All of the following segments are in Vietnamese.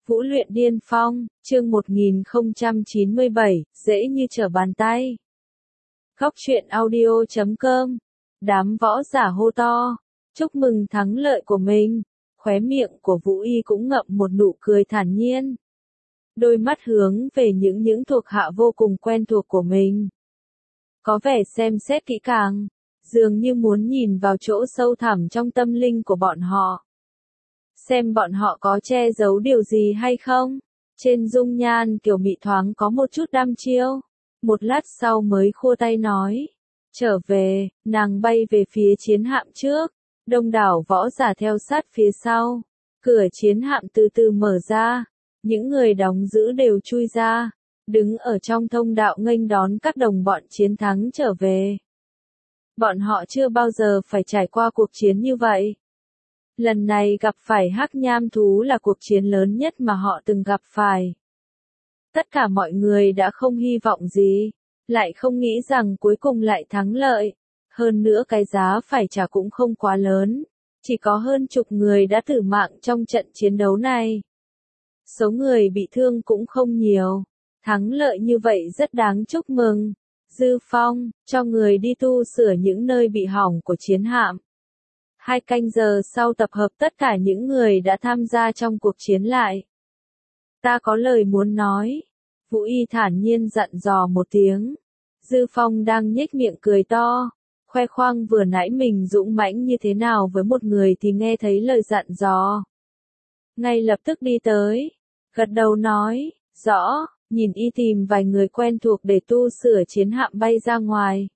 Vũ luyện điên phong, chương 1097, dễ như trở bàn tay. Góc truyện audio.com. Đám võ giả hô to, chúc mừng thắng lợi của mình. Khóe miệng của Vũ Y cũng ngậm một nụ cười thản nhiên. Đôi mắt hướng về những thuộc hạ vô cùng quen thuộc của mình. Có vẻ xem xét kỹ càng, dường như muốn nhìn vào chỗ sâu thẳm trong tâm linh của bọn họ. Xem bọn họ có che giấu điều gì hay không. Trên dung nhan Kiều Mị thoáng có một chút đăm chiêu. Một lát sau mới khua tay nói. Trở về, nàng bay về phía chiến hạm trước. Đông đảo võ giả theo sát phía sau. Cửa chiến hạm từ từ mở ra. Những người đóng giữ đều chui ra. Đứng ở trong thông đạo nghênh đón các đồng bọn chiến thắng trở về. Bọn họ chưa bao giờ phải trải qua cuộc chiến như vậy. Lần này gặp phải hắc nham thú là cuộc chiến lớn nhất mà họ từng gặp phải. Tất cả mọi người đã không hy vọng gì, lại không nghĩ rằng cuối cùng lại thắng lợi. Hơn nữa cái giá phải trả cũng không quá lớn, chỉ có hơn chục người đã tử mạng trong trận chiến đấu này. Số người bị thương cũng không nhiều, thắng lợi như vậy rất đáng chúc mừng. Dư Phong, cho người đi tu sửa những nơi bị hỏng của chiến hạm. 2 canh giờ sau tập hợp tất cả những người đã tham gia trong cuộc chiến lại. Ta có lời muốn nói. Vũ Y thản nhiên dặn dò một tiếng. Dư Phong đang nhếch miệng cười to, khoe khoang vừa nãy mình dũng mãnh như thế nào với một người thì nghe thấy lời dặn dò. Ngay lập tức đi tới, gật đầu nói, rõ, nhìn y tìm vài người quen thuộc để tu sửa chiến hạm bay ra ngoài.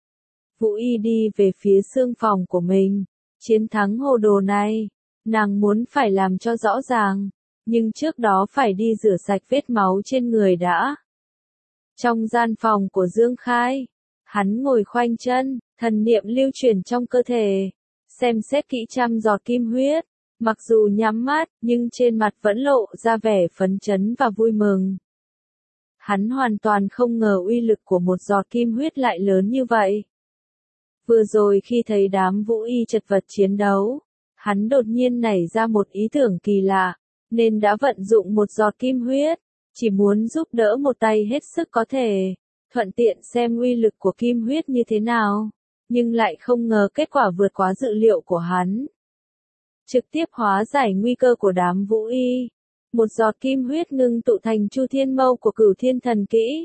Vũ Y đi về phía xương phòng của mình. Chiến thắng hồ đồ này, nàng muốn phải làm cho rõ ràng, nhưng trước đó phải đi rửa sạch vết máu trên người đã. Trong gian phòng của Dương Khai, hắn ngồi khoanh chân, thần niệm lưu chuyển trong cơ thể, xem xét kỹ trăm giọt kim huyết, mặc dù nhắm mắt, nhưng trên mặt vẫn lộ ra vẻ phấn chấn và vui mừng. Hắn hoàn toàn không ngờ uy lực của một giọt kim huyết lại lớn như vậy. Vừa rồi khi thấy đám Vũ Y chật vật chiến đấu, hắn đột nhiên nảy ra một ý tưởng kỳ lạ, nên đã vận dụng một giọt kim huyết, chỉ muốn giúp đỡ một tay hết sức có thể, thuận tiện xem uy lực của kim huyết như thế nào, nhưng lại không ngờ kết quả vượt quá dự liệu của hắn. Trực tiếp hóa giải nguy cơ của đám Vũ Y, một giọt kim huyết ngưng tụ thành Chu Thiên Mâu của Cửu Thiên Thần Kỹ.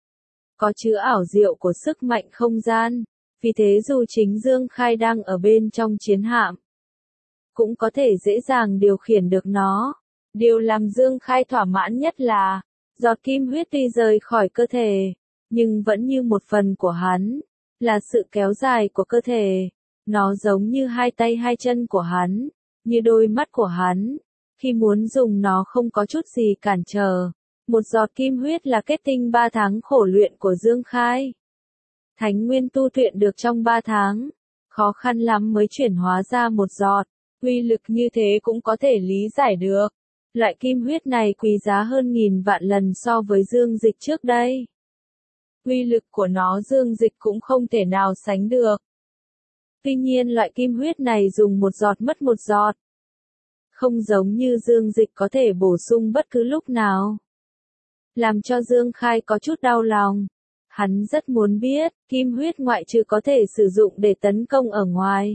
Có chứa ảo diệu của sức mạnh không gian. Vì thế dù chính Dương Khai đang ở bên trong chiến hạm, cũng có thể dễ dàng điều khiển được nó. Điều làm Dương Khai thỏa mãn nhất là, giọt kim huyết tuy rời khỏi cơ thể, nhưng vẫn như một phần của hắn, là sự kéo dài của cơ thể. Nó giống như hai tay hai chân của hắn, như đôi mắt của hắn, khi muốn dùng nó không có chút gì cản trở. Một giọt kim huyết là kết tinh 3 tháng khổ luyện của Dương Khai. Thánh nguyên tu luyện được trong 3 tháng, khó khăn lắm mới chuyển hóa ra một giọt, uy lực như thế cũng có thể lý giải được. Loại kim huyết này quý giá hơn 1000 vạn lần so với dương dịch trước đây. Uy lực của nó dương dịch cũng không thể nào sánh được. Tuy nhiên loại kim huyết này dùng một giọt mất một giọt. Không giống như dương dịch có thể bổ sung bất cứ lúc nào. Làm cho Dương Khai có chút đau lòng. Hắn rất muốn biết, kim huyết ngoại trừ có thể sử dụng để tấn công ở ngoài,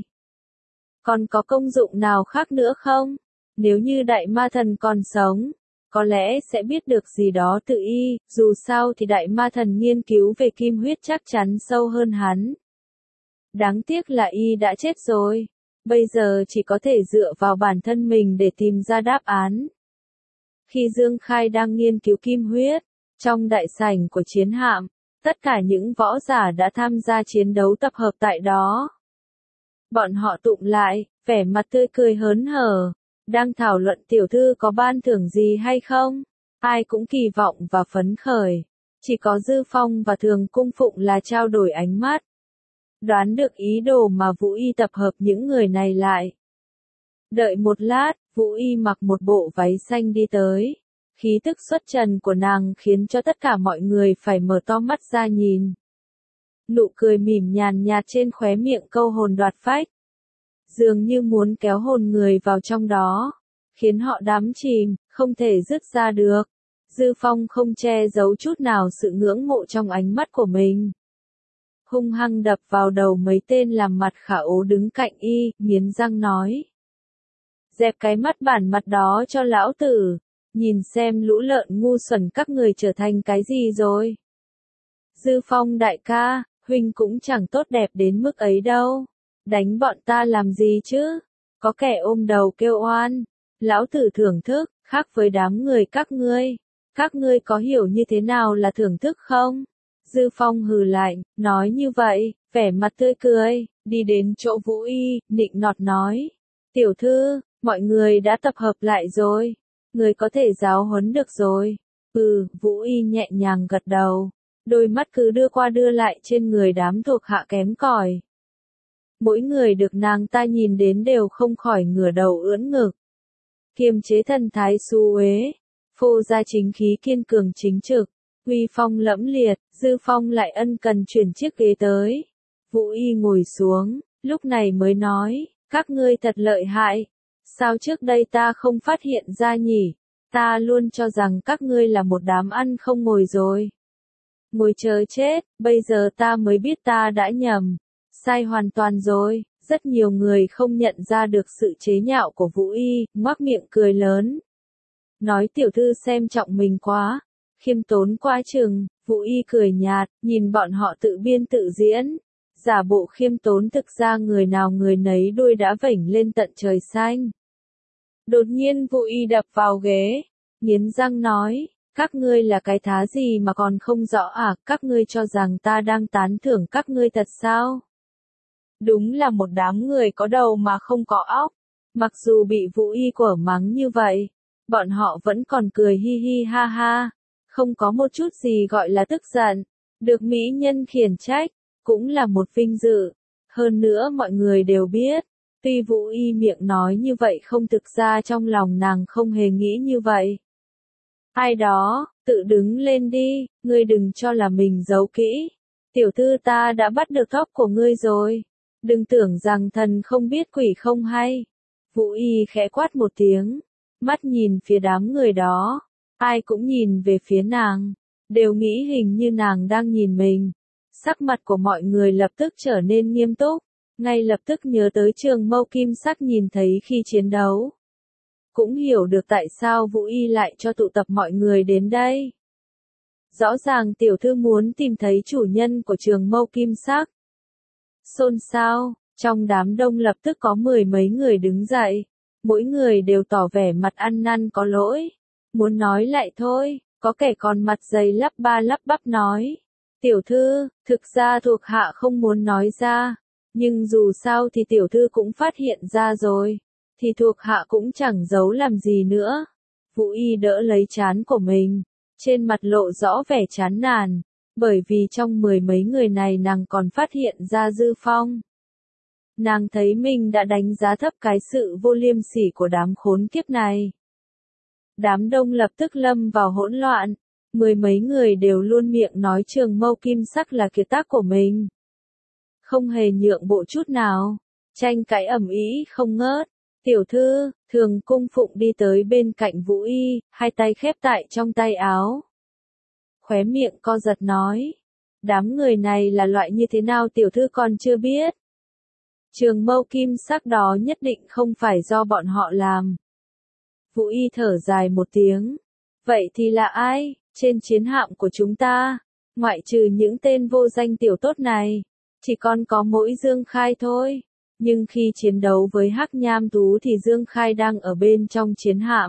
còn có công dụng nào khác nữa không? Nếu như đại ma thần còn sống, có lẽ sẽ biết được gì đó từ y, dù sao thì đại ma thần nghiên cứu về kim huyết chắc chắn sâu hơn hắn. Đáng tiếc là y đã chết rồi, bây giờ chỉ có thể dựa vào bản thân mình để tìm ra đáp án. Khi Dương Khai đang nghiên cứu kim huyết, trong đại sảnh của chiến hạm, tất cả những võ giả đã tham gia chiến đấu tập hợp tại đó. Bọn họ tụm lại, vẻ mặt tươi cười hớn hở, đang thảo luận tiểu thư có ban thưởng gì hay không. Ai cũng kỳ vọng và phấn khởi. Chỉ có Dư Phong và Thường Cung Phụng là trao đổi ánh mắt. Đoán được ý đồ mà Vũ Y tập hợp những người này lại. Đợi một lát, Vũ Y mặc một bộ váy xanh đi tới. Khí tức xuất trần của nàng khiến cho tất cả mọi người phải mở to mắt ra nhìn. Nụ cười mỉm nhàn nhạt trên khóe miệng câu hồn đoạt phách. Dường như muốn kéo hồn người vào trong đó, khiến họ đắm chìm, không thể dứt ra được. Dư Phong không che giấu chút nào sự ngưỡng mộ trong ánh mắt của mình. Hung hăng đập vào đầu mấy tên làm mặt khả ố đứng cạnh y, nghiến răng nói. Dẹp cái mắt bản mặt đó cho lão tử, nhìn xem lũ lợn ngu xuẩn các người trở thành cái gì rồi. Dư Phong đại ca, huynh cũng chẳng tốt đẹp đến mức ấy đâu. Đánh bọn ta làm gì chứ? Có kẻ ôm đầu kêu oan. Lão tử thưởng thức, khác với đám người các ngươi. Các ngươi có hiểu như thế nào là thưởng thức không? Dư Phong hừ lạnh, nói như vậy, vẻ mặt tươi cười, đi đến chỗ Vũ Y, nịnh nọt nói. Tiểu thư, mọi người đã tập hợp lại rồi. Người có thể giáo huấn được rồi. Vũ Y nhẹ nhàng gật đầu. Đôi mắt cứ đưa qua đưa lại trên người đám thuộc hạ kém cỏi. Mỗi người được nàng ta nhìn đến đều không khỏi ngửa đầu ưỡn ngực. Kiềm chế thần thái xu uế, phô ra chính khí kiên cường chính trực, uy phong lẫm liệt. Dư Phong lại ân cần chuyển chiếc ghế tới. Vũ Y ngồi xuống, lúc này mới nói, các ngươi thật lợi hại. Sao trước đây ta không phát hiện ra nhỉ? Ta luôn cho rằng các ngươi là một đám ăn không ngồi rồi. Ngồi chờ chết, bây giờ ta mới biết ta đã nhầm. Sai hoàn toàn rồi. Rất nhiều người không nhận ra được sự chế nhạo của Vũ Y, ngoác miệng cười lớn. Nói tiểu thư xem trọng mình quá, khiêm tốn quá chừng. Vũ Y cười nhạt, nhìn bọn họ tự biên tự diễn. Giả bộ khiêm tốn thực ra người nào người nấy đuôi đã vểnh lên tận trời xanh. Đột nhiên Vũ Y đập vào ghế, nghiến răng nói, các ngươi là cái thá gì mà còn không rõ à, các ngươi cho rằng ta đang tán thưởng các ngươi thật sao? Đúng là một đám người có đầu mà không có óc. Mặc dù bị Vũ Y quở mắng như vậy, bọn họ vẫn còn cười hi hi ha ha, không có một chút gì gọi là tức giận. Được mỹ nhân khiển trách, cũng là một vinh dự. Hơn nữa mọi người đều biết, tuy Vũ Y miệng nói như vậy không thực ra trong lòng nàng không hề nghĩ như vậy. Ai đó, tự đứng lên đi, ngươi đừng cho là mình giấu kỹ. Tiểu thư ta đã bắt được tóc của ngươi rồi. Đừng tưởng rằng thần không biết quỷ không hay. Vũ Y khẽ quát một tiếng, mắt nhìn phía đám người đó. Ai cũng nhìn về phía nàng, đều nghĩ hình như nàng đang nhìn mình. Sắc mặt của mọi người lập tức trở nên nghiêm túc, ngay lập tức nhớ tới Trường Mâu Kim Sắc nhìn thấy khi chiến đấu. Cũng hiểu được tại sao Vũ Y lại cho tụ tập mọi người đến đây. Rõ ràng tiểu thư muốn tìm thấy chủ nhân của Trường Mâu Kim Sắc. Xôn xao, trong đám đông lập tức có mười mấy người đứng dậy, mỗi người đều tỏ vẻ mặt ăn năn có lỗi. Muốn nói lại thôi, có kẻ còn mặt dày lắp ba lắp bắp nói. Tiểu thư, thực ra thuộc hạ không muốn nói ra, nhưng dù sao thì tiểu thư cũng phát hiện ra rồi, thì thuộc hạ cũng chẳng giấu làm gì nữa. Vũ Y đỡ lấy trán của mình, trên mặt lộ rõ vẻ chán nản, bởi vì trong mười mấy người này nàng còn phát hiện ra Dư Phong. Nàng thấy mình đã đánh giá thấp cái sự vô liêm sỉ của đám khốn kiếp này. Đám đông lập tức lâm vào hỗn loạn, mười mấy người đều luôn miệng nói Trường Mâu Kim Sắc là kiệt tác của mình. Không hề nhượng bộ chút nào, tranh cãi ầm ĩ không ngớt. Tiểu thư, Thường Cung Phụng đi tới bên cạnh Vũ Y, hai tay khép tại trong tay áo. Khóe miệng co giật nói, đám người này là loại như thế nào tiểu thư còn chưa biết. Trường Mâu Kim Sắc đó nhất định không phải do bọn họ làm. Vũ Y thở dài một tiếng. Vậy thì là ai, trên chiến hạm của chúng ta, ngoại trừ những tên vô danh tiểu tốt này, chỉ còn có mỗi Dương Khai thôi. Nhưng khi chiến đấu với Hắc Nham Thú thì Dương Khai đang ở bên trong chiến hạm.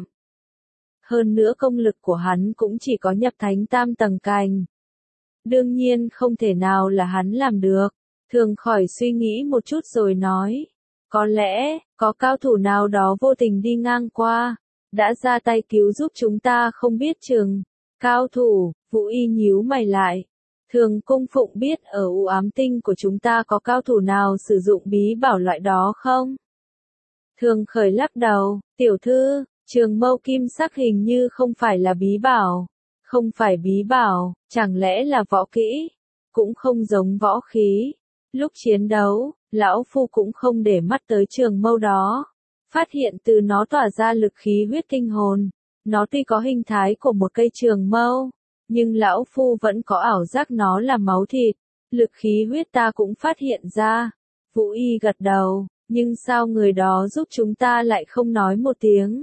Hơn nữa công lực của hắn cũng chỉ có nhập thánh tam tầng cành. Đương nhiên không thể nào là hắn làm được. Thường khỏi suy nghĩ một chút rồi nói. Có lẽ, có cao thủ nào đó vô tình đi ngang qua, đã ra tay cứu giúp chúng ta không biết chừng. Cao thủ, Vũ Y nhíu mày lại. Thường Cung Phụng biết ở U Ám Tinh của chúng ta có cao thủ nào sử dụng bí bảo loại đó không? Thường Khởi lắc đầu, tiểu thư, Trường Mâu Kim Sắc hình như không phải là bí bảo. Không phải bí bảo, chẳng lẽ là võ kỹ? Cũng không giống võ khí. Lúc chiến đấu, lão phu cũng không để mắt tới trường mâu đó. Phát hiện từ nó tỏa ra lực khí huyết kinh hồn. Nó tuy có hình thái của một cây trường mâu, nhưng lão phu vẫn có ảo giác nó là máu thịt, lực khí huyết ta cũng phát hiện ra. Vũ Y gật đầu, nhưng sao người đó giúp chúng ta lại không nói một tiếng?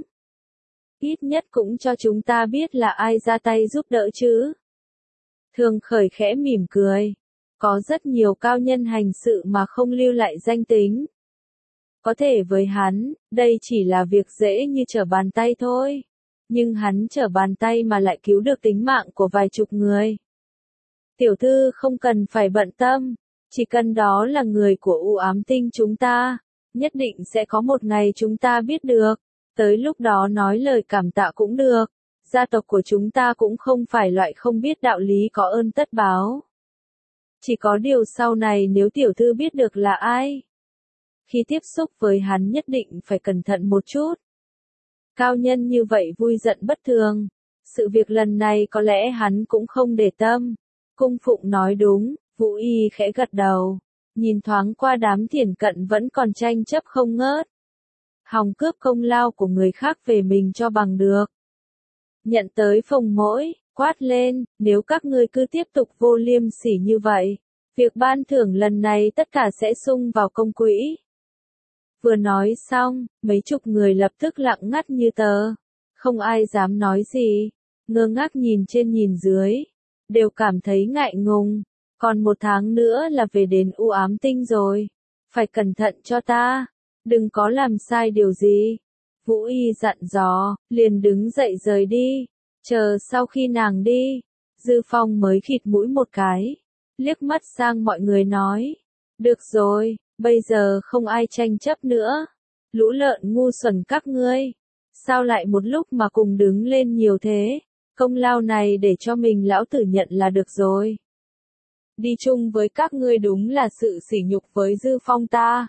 Ít nhất cũng cho chúng ta biết là ai ra tay giúp đỡ chứ. Thường Khởi khẽ mỉm cười. Có rất nhiều cao nhân hành sự mà không lưu lại danh tính. Có thể với hắn, đây chỉ là việc dễ như trở bàn tay thôi. Nhưng hắn trở bàn tay mà lại cứu được tính mạng của vài chục người. Tiểu thư không cần phải bận tâm, chỉ cần đó là người của U Ám Tinh chúng ta, nhất định sẽ có một ngày chúng ta biết được, tới lúc đó nói lời cảm tạ cũng được, gia tộc của chúng ta cũng không phải loại không biết đạo lý có ơn tất báo. Chỉ có điều sau này nếu tiểu thư biết được là ai, khi tiếp xúc với hắn nhất định phải cẩn thận một chút. Cao nhân như vậy vui giận bất thường, sự việc lần này có lẽ hắn cũng không để tâm. Cung Phụng nói đúng, Vũ Y khẽ gật đầu, nhìn thoáng qua đám thiển cận vẫn còn tranh chấp không ngớt. Hòng cướp công lao của người khác về mình cho bằng được. Nhận tới Phùng Mỗi, quát lên, nếu các ngươi cứ tiếp tục vô liêm sỉ như vậy, việc ban thưởng lần này tất cả sẽ sung vào công quỹ. Vừa nói xong, mấy chục người lập tức lặng ngắt như tờ. Không ai dám nói gì, ngơ ngác nhìn trên nhìn dưới, đều cảm thấy ngại ngùng. Còn 1 tháng nữa là về đến U Ám Tinh rồi, phải cẩn thận cho ta, đừng có làm sai điều gì. Vũ Y dặn dò, liền đứng dậy rời đi, chờ sau khi nàng đi, Dư Phong mới khịt mũi một cái, liếc mắt sang mọi người nói, được rồi, bây giờ không ai tranh chấp nữa, lũ lợn ngu xuẩn các ngươi, sao lại một lúc mà cùng đứng lên nhiều thế, công lao này để cho mình lão tử nhận là được rồi. Đi chung với các ngươi đúng là sự sỉ nhục với Dư Phong ta.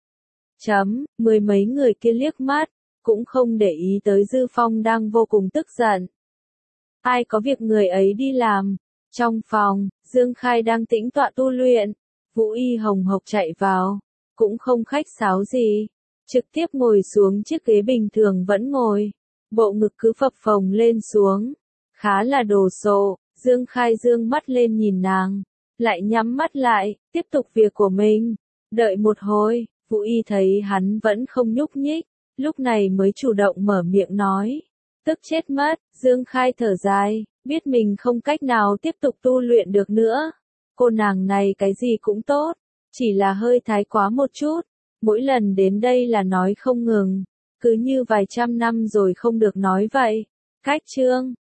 Mười mấy người kia liếc mắt, cũng không để ý tới Dư Phong đang vô cùng tức giận. Ai có việc người ấy đi làm. Trong phòng, Dương Khai đang tĩnh tọa tu luyện, Vũ Y hồng hộc chạy vào, cũng không khách sáo gì, trực tiếp ngồi xuống chiếc ghế bình thường vẫn ngồi, bộ ngực cứ phập phồng lên xuống, khá là đồ sộ. Dương Khai dương mắt lên nhìn nàng, lại nhắm mắt lại, tiếp tục việc của mình. Đợi một hồi, Vũ Y thấy hắn vẫn không nhúc nhích, lúc này mới chủ động mở miệng nói. Tức chết mất, Dương Khai thở dài, biết mình không cách nào tiếp tục tu luyện được nữa. Cô nàng này cái gì cũng tốt, chỉ là hơi thái quá một chút, mỗi lần đến đây là nói không ngừng, cứ như vài trăm năm rồi không được nói vậy. Cách chương